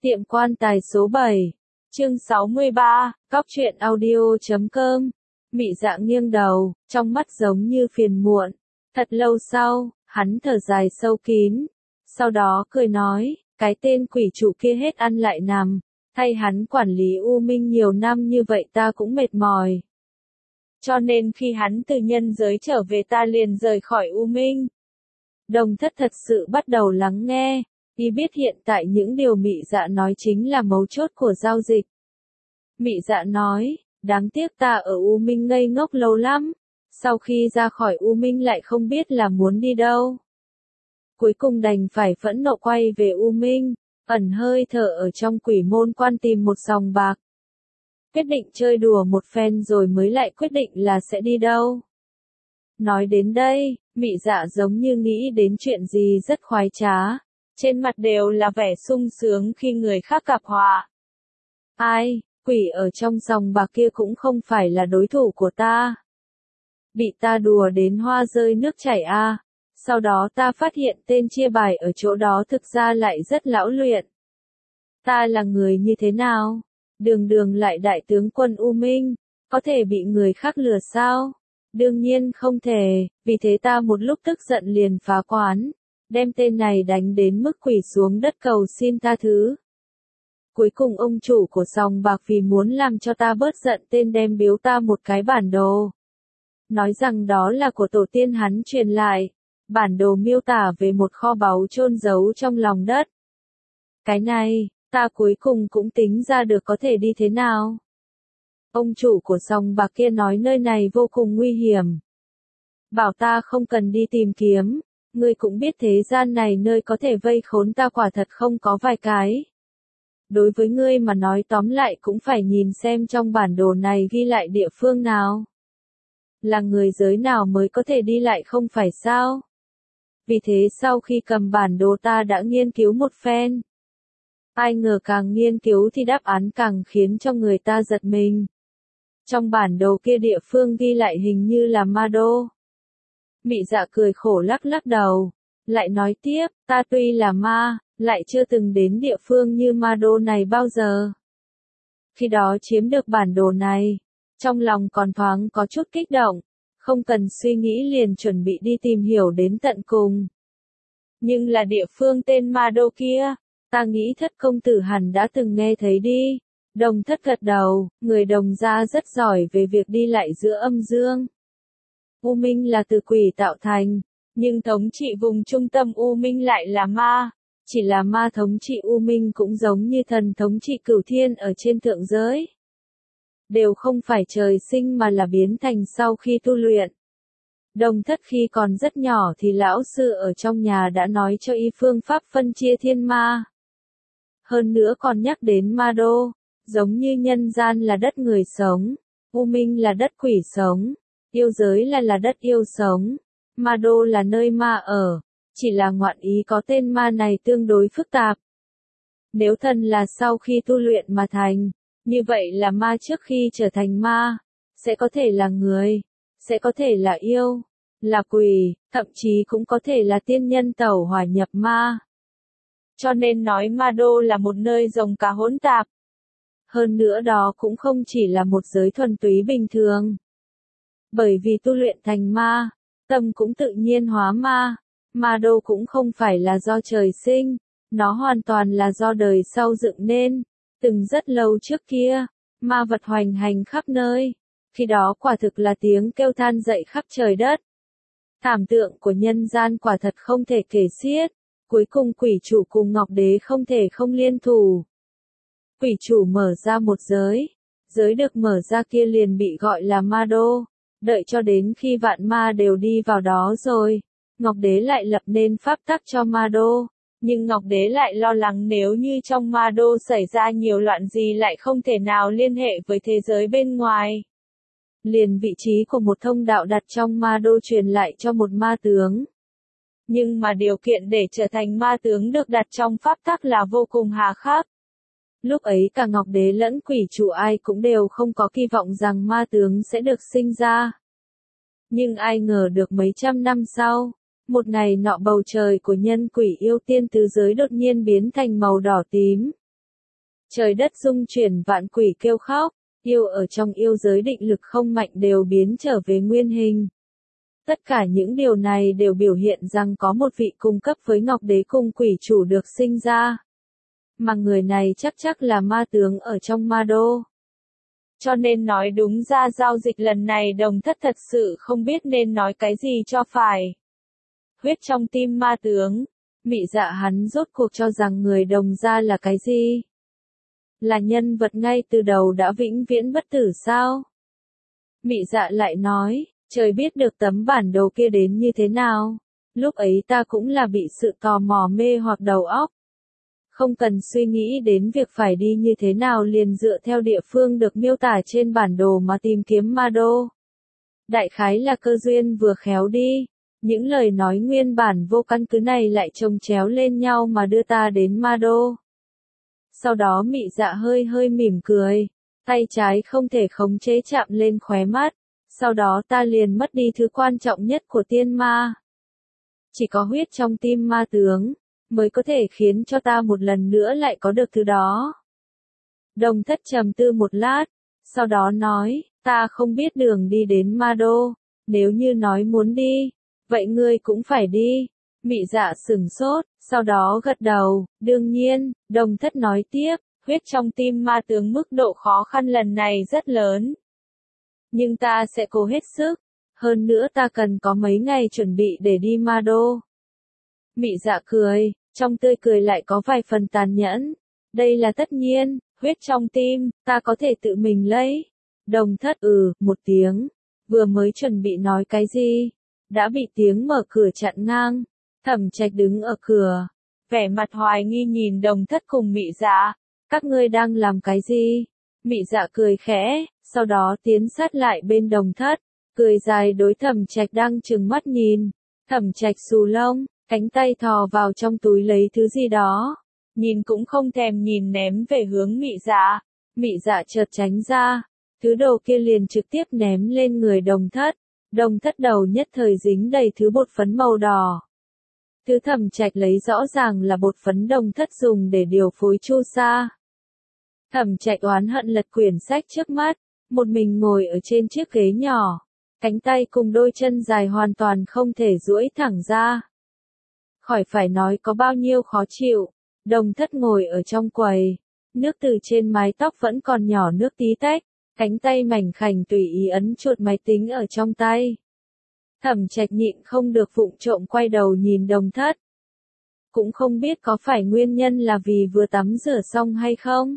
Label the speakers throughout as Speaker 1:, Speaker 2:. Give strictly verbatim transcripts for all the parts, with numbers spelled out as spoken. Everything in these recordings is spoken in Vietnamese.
Speaker 1: Tiệm quan tài số bảy, chương sáu mươi ba, Góc truyện audio chấm com. Mị Dạ nghiêng đầu, trong mắt giống như phiền muộn. Thật lâu sau, hắn thở dài sâu kín. Sau đó cười nói, cái tên quỷ trụ kia hết ăn lại nằm. Thay hắn quản lý U Minh nhiều năm như vậy ta cũng mệt mỏi. Cho nên khi hắn từ nhân giới trở về ta liền rời khỏi U Minh. Đồng Thất thật sự bắt đầu lắng nghe. Y biết hiện tại những điều Mị Dạ nói chính là mấu chốt của giao dịch. Mị Dạ nói, đáng tiếc ta ở U Minh ngây ngốc lâu lắm, sau khi ra khỏi U Minh lại không biết là muốn đi đâu. Cuối cùng đành phải phẫn nộ quay về U Minh, ẩn hơi thở ở trong quỷ môn quan tìm một sòng bạc. Quyết định chơi đùa một phen rồi mới lại quyết định là sẽ đi đâu. Nói đến đây, Mị Dạ giống như nghĩ đến chuyện gì rất khoái trá. Trên mặt đều là vẻ sung sướng khi người khác gặp họa. Ai, quỷ ở trong sòng bạc kia cũng không phải là đối thủ của ta. Bị ta đùa đến hoa rơi nước chảy a. À. Sau đó ta phát hiện tên chia bài ở chỗ đó thực ra lại rất lão luyện. Ta là người như thế nào? Đường đường lại đại tướng quân U Minh, có thể bị người khác lừa sao? Đương nhiên không thể, vì thế ta một lúc tức giận liền phá quán. Đem tên này đánh đến mức quỳ xuống đất cầu xin tha thứ. Cuối cùng ông chủ của sòng bạc vì muốn làm cho ta bớt giận tên đem biếu ta một cái bản đồ. Nói rằng đó là của tổ tiên hắn truyền lại. Bản đồ miêu tả về một kho báu chôn giấu trong lòng đất. Cái này, ta cuối cùng cũng tính ra được có thể đi thế nào. Ông chủ của sòng bạc kia nói nơi này vô cùng nguy hiểm. Bảo ta không cần đi tìm kiếm. Ngươi cũng biết thế gian này nơi có thể vây khốn ta quả thật không có vài cái. Đối với ngươi mà nói tóm lại cũng phải nhìn xem trong bản đồ này ghi lại địa phương nào. Là người giới nào mới có thể đi lại không phải sao? Vì thế sau khi cầm bản đồ ta đã nghiên cứu một phen. Ai ngờ càng nghiên cứu thì đáp án càng khiến cho người ta giật mình. Trong bản đồ kia địa phương ghi lại hình như là Ma Đô. Mị Dạ cười khổ lắc lắc đầu, lại nói tiếp, ta tuy là ma, lại chưa từng đến địa phương như Ma Đô này bao giờ. Khi đó chiếm được bản đồ này, trong lòng còn thoáng có chút kích động, không cần suy nghĩ liền chuẩn bị đi tìm hiểu đến tận cùng. Nhưng là địa phương tên Ma Đô kia, ta nghĩ Thất công tử hẳn đã từng nghe thấy đi. Đồng Thất gật đầu, người Đồng gia rất giỏi về việc đi lại giữa âm dương. U Minh là từ quỷ tạo thành, nhưng thống trị vùng trung tâm U Minh lại là ma. Chỉ là ma thống trị U Minh cũng giống như thần thống trị cửu thiên ở trên thượng giới. Đều không phải trời sinh mà là biến thành sau khi tu luyện. Đồng Thất khi còn rất nhỏ thì lão sư ở trong nhà đã nói cho y phương pháp phân chia thiên ma. Hơn nữa còn nhắc đến Ma Đô, giống như nhân gian là đất người sống, U Minh là đất quỷ sống. Yêu giới là là đất yêu sống, Ma Đô là nơi ma ở, chỉ là ngoạn ý có tên ma này tương đối phức tạp. Nếu thần là sau khi tu luyện mà thành, như vậy là ma trước khi trở thành ma, sẽ có thể là người, sẽ có thể là yêu, là quỷ, thậm chí cũng có thể là tiên nhân tẩu hỏa nhập ma. Cho nên nói Ma Đô là một nơi rồng cá hỗn tạp. Hơn nữa đó cũng không chỉ là một giới thuần túy bình thường. Bởi vì tu luyện thành ma, tâm cũng tự nhiên hóa ma, Ma Đô cũng không phải là do trời sinh, nó hoàn toàn là do đời sau dựng nên. Từng rất lâu trước kia, ma vật hoành hành khắp nơi, khi đó quả thực là tiếng kêu than dậy khắp trời đất. Thảm tượng của nhân gian quả thật không thể kể xiết, cuối cùng quỷ chủ cùng Ngọc Đế không thể không liên thủ. Quỷ chủ mở ra một giới, giới được mở ra kia liền bị gọi là Ma Đô. Đợi cho đến khi vạn ma đều đi vào đó rồi, Ngọc Đế lại lập nên pháp tắc cho Ma Đô. Nhưng Ngọc Đế lại lo lắng nếu như trong Ma Đô xảy ra nhiều loạn gì lại không thể nào liên hệ với thế giới bên ngoài. Liền vị trí của một thông đạo đặt trong Ma Đô truyền lại cho một ma tướng. Nhưng mà điều kiện để trở thành ma tướng được đặt trong pháp tắc là vô cùng hà khắc. Lúc ấy cả Ngọc Đế lẫn quỷ chủ ai cũng đều không có kỳ vọng rằng ma tướng sẽ được sinh ra. Nhưng ai ngờ được mấy trăm năm sau, một ngày nọ bầu trời của nhân quỷ yêu tiên tứ giới đột nhiên biến thành màu đỏ tím. Trời đất rung chuyển vạn quỷ kêu khóc, yêu ở trong yêu giới định lực không mạnh đều biến trở về nguyên hình. Tất cả những điều này đều biểu hiện rằng có một vị cung cấp với Ngọc Đế Cung quỷ chủ được sinh ra. Mà người này chắc chắc là ma tướng ở trong ma đô. Cho nên nói đúng ra giao dịch lần này Đồng Thất thật sự không biết nên nói cái gì cho phải. Huyết trong tim ma tướng, Mị Dạ hắn rốt cuộc cho rằng người Đồng gia là cái gì? Là nhân vật ngay từ đầu đã vĩnh viễn bất tử sao? Mị Dạ lại nói, trời biết được tấm bản đồ kia đến như thế nào. Lúc ấy ta cũng là bị sự tò mò mê hoặc đầu óc. Không cần suy nghĩ đến việc phải đi như thế nào liền dựa theo địa phương được miêu tả trên bản đồ mà tìm kiếm ma đô. Đại khái là cơ duyên vừa khéo đi. Những lời nói nguyên bản vô căn cứ này lại chồng chéo lên nhau mà đưa ta đến ma đô. Sau đó Mị Dạ hơi hơi mỉm cười. Tay trái không thể khống chế chạm lên khóe mắt. Sau đó ta liền mất đi thứ quan trọng nhất của tiên ma. Chỉ có huyết trong tim ma tướng, mới có thể khiến cho ta một lần nữa lại có được thứ đó. Đồng Thất trầm tư một lát, sau đó nói, ta không biết đường đi đến ma đô, nếu như nói muốn đi, vậy ngươi cũng phải đi. Mị Dạ sửng sốt, sau đó gật đầu, đương nhiên. Đồng Thất nói tiếp, huyết trong tim ma tướng mức độ khó khăn lần này rất lớn. Nhưng ta sẽ cố hết sức, hơn nữa ta cần có mấy ngày chuẩn bị để đi ma đô. Mị Dạ cười, trong tươi cười lại có vài phần tàn nhẫn. Đây là tất nhiên, huyết trong tim, ta có thể tự mình lấy. Đồng Thất ừ, một tiếng, vừa mới chuẩn bị nói cái gì, đã bị tiếng mở cửa chặn ngang. Thẩm Trạch đứng ở cửa, vẻ mặt hoài nghi nhìn Đồng Thất cùng Mị Dạ, các ngươi đang làm cái gì? Mị Dạ cười khẽ, sau đó tiến sát lại bên Đồng Thất, cười dài đối Thẩm Trạch đang trừng mắt nhìn. Thẩm Trạch xù lông, cánh tay thò vào trong túi lấy thứ gì đó, nhìn cũng không thèm nhìn ném về hướng Mị Dạ. Mị Dạ chợt tránh ra, thứ đồ kia liền trực tiếp ném lên người Đồng Thất. Đồng Thất đầu nhất thời dính đầy thứ bột phấn màu đỏ. Thứ Thẩm Trạch lấy rõ ràng là bột phấn Đồng Thất dùng để điều phối chu sa. Thẩm Trạch oán hận lật quyển sách trước mắt, một mình ngồi ở trên chiếc ghế nhỏ, cánh tay cùng đôi chân dài hoàn toàn không thể duỗi thẳng ra. Khỏi phải nói có bao nhiêu khó chịu. Đồng Thất ngồi ở trong quầy, nước từ trên mái tóc vẫn còn nhỏ nước tí tách, cánh tay mảnh khảnh tùy ý ấn chuột máy tính ở trong tay. Thẩm Trạch nhịn không được vụng trộm quay đầu nhìn Đồng Thất. Cũng không biết có phải nguyên nhân là vì vừa tắm rửa xong hay không.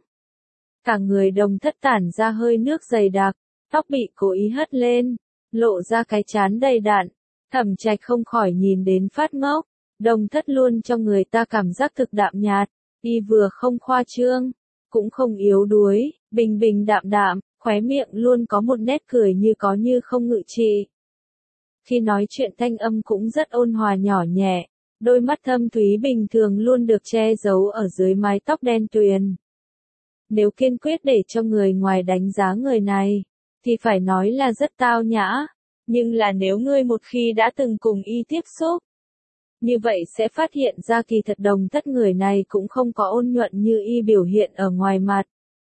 Speaker 1: Cả người Đồng Thất tản ra hơi nước dày đặc, tóc bị cố ý hất lên, lộ ra cái trán đầy đặn. Thẩm Trạch không khỏi nhìn đến phát ngốc. Đồng Thất luôn cho người ta cảm giác thực đạm nhạt, y vừa không khoa trương, cũng không yếu đuối, bình bình đạm đạm, khóe miệng luôn có một nét cười như có như không ngự trị. Khi nói chuyện thanh âm cũng rất ôn hòa nhỏ nhẹ, đôi mắt thâm thúy bình thường luôn được che giấu ở dưới mái tóc đen tuyền. Nếu kiên quyết để cho người ngoài đánh giá người này, thì phải nói là rất tao nhã, nhưng là nếu ngươi một khi đã từng cùng y tiếp xúc, như vậy sẽ phát hiện ra kỳ thật Đồng Thất người này cũng không có ôn nhuận như y biểu hiện ở ngoài mặt.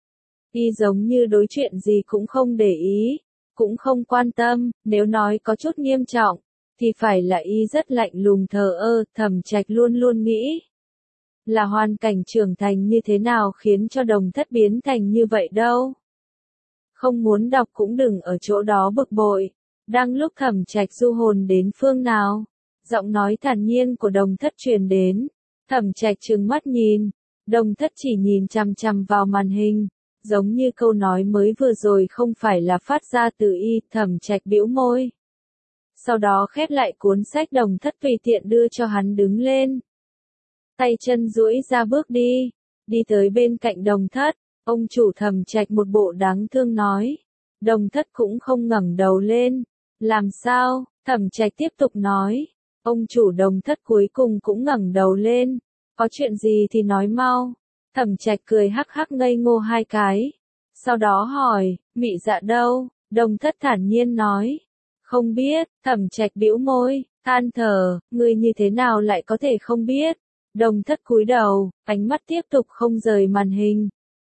Speaker 1: Y giống như đối chuyện gì cũng không để ý, cũng không quan tâm, nếu nói có chút nghiêm trọng, thì phải là y rất lạnh lùng thờ ơ. Thẩm Trạch luôn luôn nghĩ, là hoàn cảnh trưởng thành như thế nào khiến cho Đồng Thất biến thành như vậy đâu. Không muốn đọc cũng đừng ở chỗ đó bực bội. Đang lúc Thẩm Trạch du hồn đến phương nào, giọng nói thản nhiên của Đồng Thất truyền đến. Thẩm Trạch trừng mắt nhìn, Đồng Thất chỉ nhìn chằm chằm vào màn hình, giống như câu nói mới vừa rồi không phải là phát ra từ y. Thẩm Trạch bĩu môi, sau đó khép lại cuốn sách. Đồng Thất tùy tiện đưa cho hắn đứng lên, tay chân duỗi ra bước đi, đi tới bên cạnh Đồng Thất. Ông chủ. Thẩm Trạch một bộ đáng thương nói. Đồng Thất cũng không ngẩng đầu lên. Làm sao? Thẩm Trạch tiếp tục nói. Ông chủ. Đồng Thất cuối cùng cũng ngẩng đầu lên. Có chuyện gì thì nói mau. Thẩm Trạch cười hắc hắc ngây ngô hai cái. Sau đó hỏi, Mị Dạ đâu? Đồng Thất thản nhiên nói. Không biết. Thẩm Trạch bĩu môi, than thở, ngươi như thế nào lại có thể không biết? Đồng Thất cúi đầu, ánh mắt tiếp tục không rời màn hình.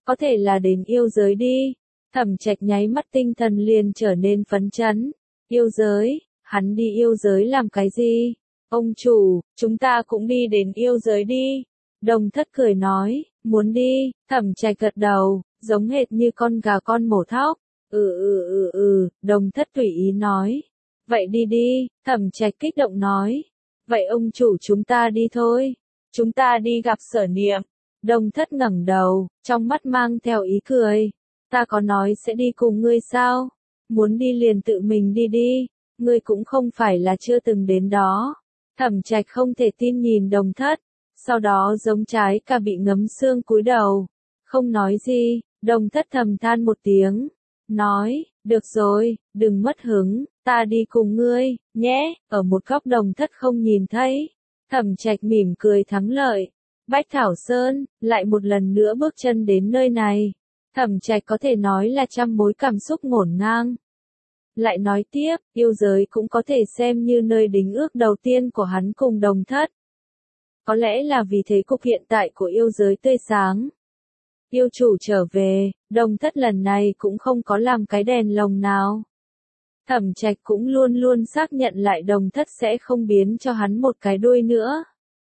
Speaker 1: có thể là đến yêu giới đi. Thẩm Trạch nháy mắt tinh thần liền trở nên phấn chấn. Yêu giới, hắn đi yêu giới làm cái gì? Ông chủ, chúng ta cũng đi đến yêu giới đi. Đồng Thất cười nói, muốn đi. Thẩm Trạch gật đầu, giống hệt như con gà con mổ thóc. Ừ ừ ừ ừ, Đồng Thất tùy ý nói. Vậy đi đi, Thẩm Trạch kích động nói. Vậy ông chủ chúng ta đi thôi. Chúng ta đi gặp Sở Niệm. Đồng Thất ngẩng đầu, trong mắt mang theo ý cười. Ta có nói sẽ đi cùng ngươi sao? Muốn đi liền tự mình đi đi, ngươi cũng không phải là chưa từng đến đó. Thẩm Trạch không thể tin nhìn Đồng Thất, sau đó giống trái cà bị ngấm xương cúi đầu, không nói gì. Đồng Thất thầm than một tiếng, nói, được rồi, đừng mất hứng, ta đi cùng ngươi, nhé. Ở một góc Đồng Thất không nhìn thấy, Thẩm Trạch mỉm cười thắng lợi. Bách Thảo Sơn, lại một lần nữa bước chân đến nơi này. Thẩm Trạch có thể nói là trăm mối cảm xúc ngổn ngang. Lại nói tiếp, yêu giới cũng có thể xem như nơi đính ước đầu tiên của hắn cùng Đồng Thất. Có lẽ là vì thế cục hiện tại của yêu giới tươi sáng. Yêu chủ trở về, Đồng Thất lần này cũng không có làm cái đèn lồng nào. Thẩm Trạch cũng luôn luôn xác nhận lại Đồng Thất sẽ không biến cho hắn một cái đuôi nữa.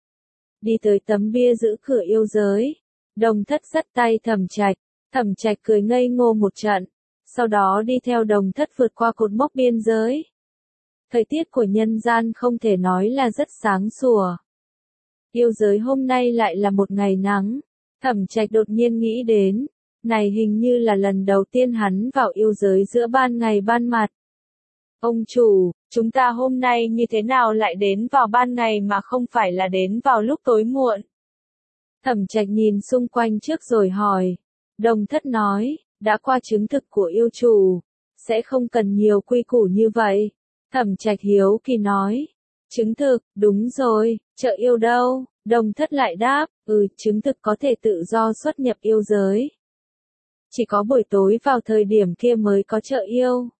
Speaker 1: Đi tới tấm bia giữ cửa yêu giới, Đồng Thất dắt tay Thẩm Trạch, Thẩm Trạch cười ngây ngô một trận, sau đó đi theo Đồng Thất vượt qua cột mốc biên giới. Thời tiết của nhân gian không thể nói là rất sáng sủa. Yêu giới hôm nay lại là một ngày nắng. Thẩm Trạch đột nhiên nghĩ đến, này hình như là lần đầu tiên hắn vào yêu giới giữa ban ngày ban mặt. Ông chủ, chúng ta hôm nay như thế nào lại đến vào ban ngày mà không phải là đến vào lúc tối muộn? Thẩm Trạch nhìn xung quanh trước rồi hỏi. Đồng Thất nói, đã qua chứng thực của yêu chủ, sẽ không cần nhiều quy củ như vậy. Thẩm Trạch hiếu kỳ nói, chứng thực, đúng rồi, chợ yêu đâu? Đồng Thất lại đáp, ừ, chứng thực có thể tự do xuất nhập yêu giới. Chỉ có buổi tối vào thời điểm kia mới có chợ yêu.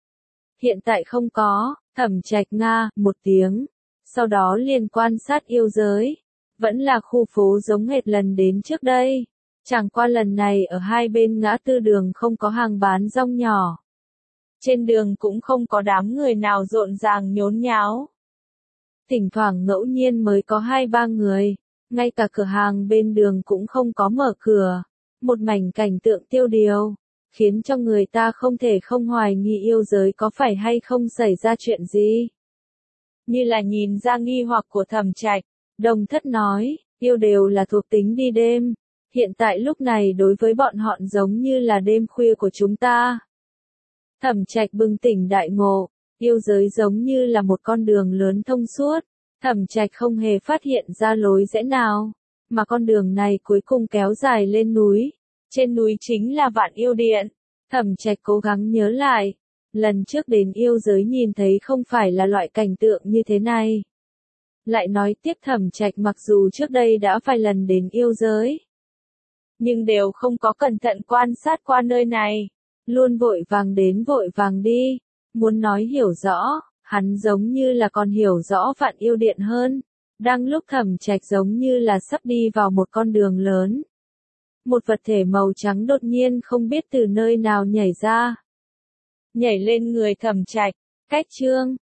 Speaker 1: Hiện tại không có. Thẩm Trạch nga một tiếng, sau đó liền quan sát yêu giới. Vẫn là khu phố giống hệt lần đến trước đây. Chẳng qua lần này ở hai bên ngã tư đường không có hàng bán rong nhỏ. Trên đường cũng không có đám người nào rộn ràng nhốn nháo. Thỉnh thoảng ngẫu nhiên mới có hai ba người, ngay cả cửa hàng bên đường cũng không có mở cửa. Một mảnh cảnh tượng tiêu điều, khiến cho người ta không thể không hoài nghi yêu giới có phải hay không xảy ra chuyện gì. Như là nhìn ra nghi hoặc của Thẩm Trạch, Đồng Thất nói, yêu đều là thuộc tính đi đêm. Hiện tại lúc này đối với bọn họ giống như là đêm khuya của chúng ta. Thẩm Trạch bừng tỉnh đại ngộ, yêu giới giống như là một con đường lớn thông suốt. Thẩm Trạch không hề phát hiện ra lối rẽ nào, mà con đường này cuối cùng kéo dài lên núi. Trên núi chính là Vạn Yêu Điện. Thẩm Trạch cố gắng nhớ lại, lần trước đến yêu giới nhìn thấy không phải là loại cảnh tượng như thế này. Lại nói tiếp Thẩm Trạch mặc dù trước đây đã vài lần đến yêu giới, nhưng đều không có cẩn thận quan sát qua nơi này. Luôn vội vàng đến vội vàng đi. Muốn nói hiểu rõ, hắn giống như là còn hiểu rõ Vạn Yêu Điện hơn. Đang lúc Thẩm Trạch giống như là sắp đi vào một con đường lớn. Một vật thể màu trắng đột nhiên không biết từ nơi nào nhảy ra. Nhảy lên người Thẩm Trạch. Cách chương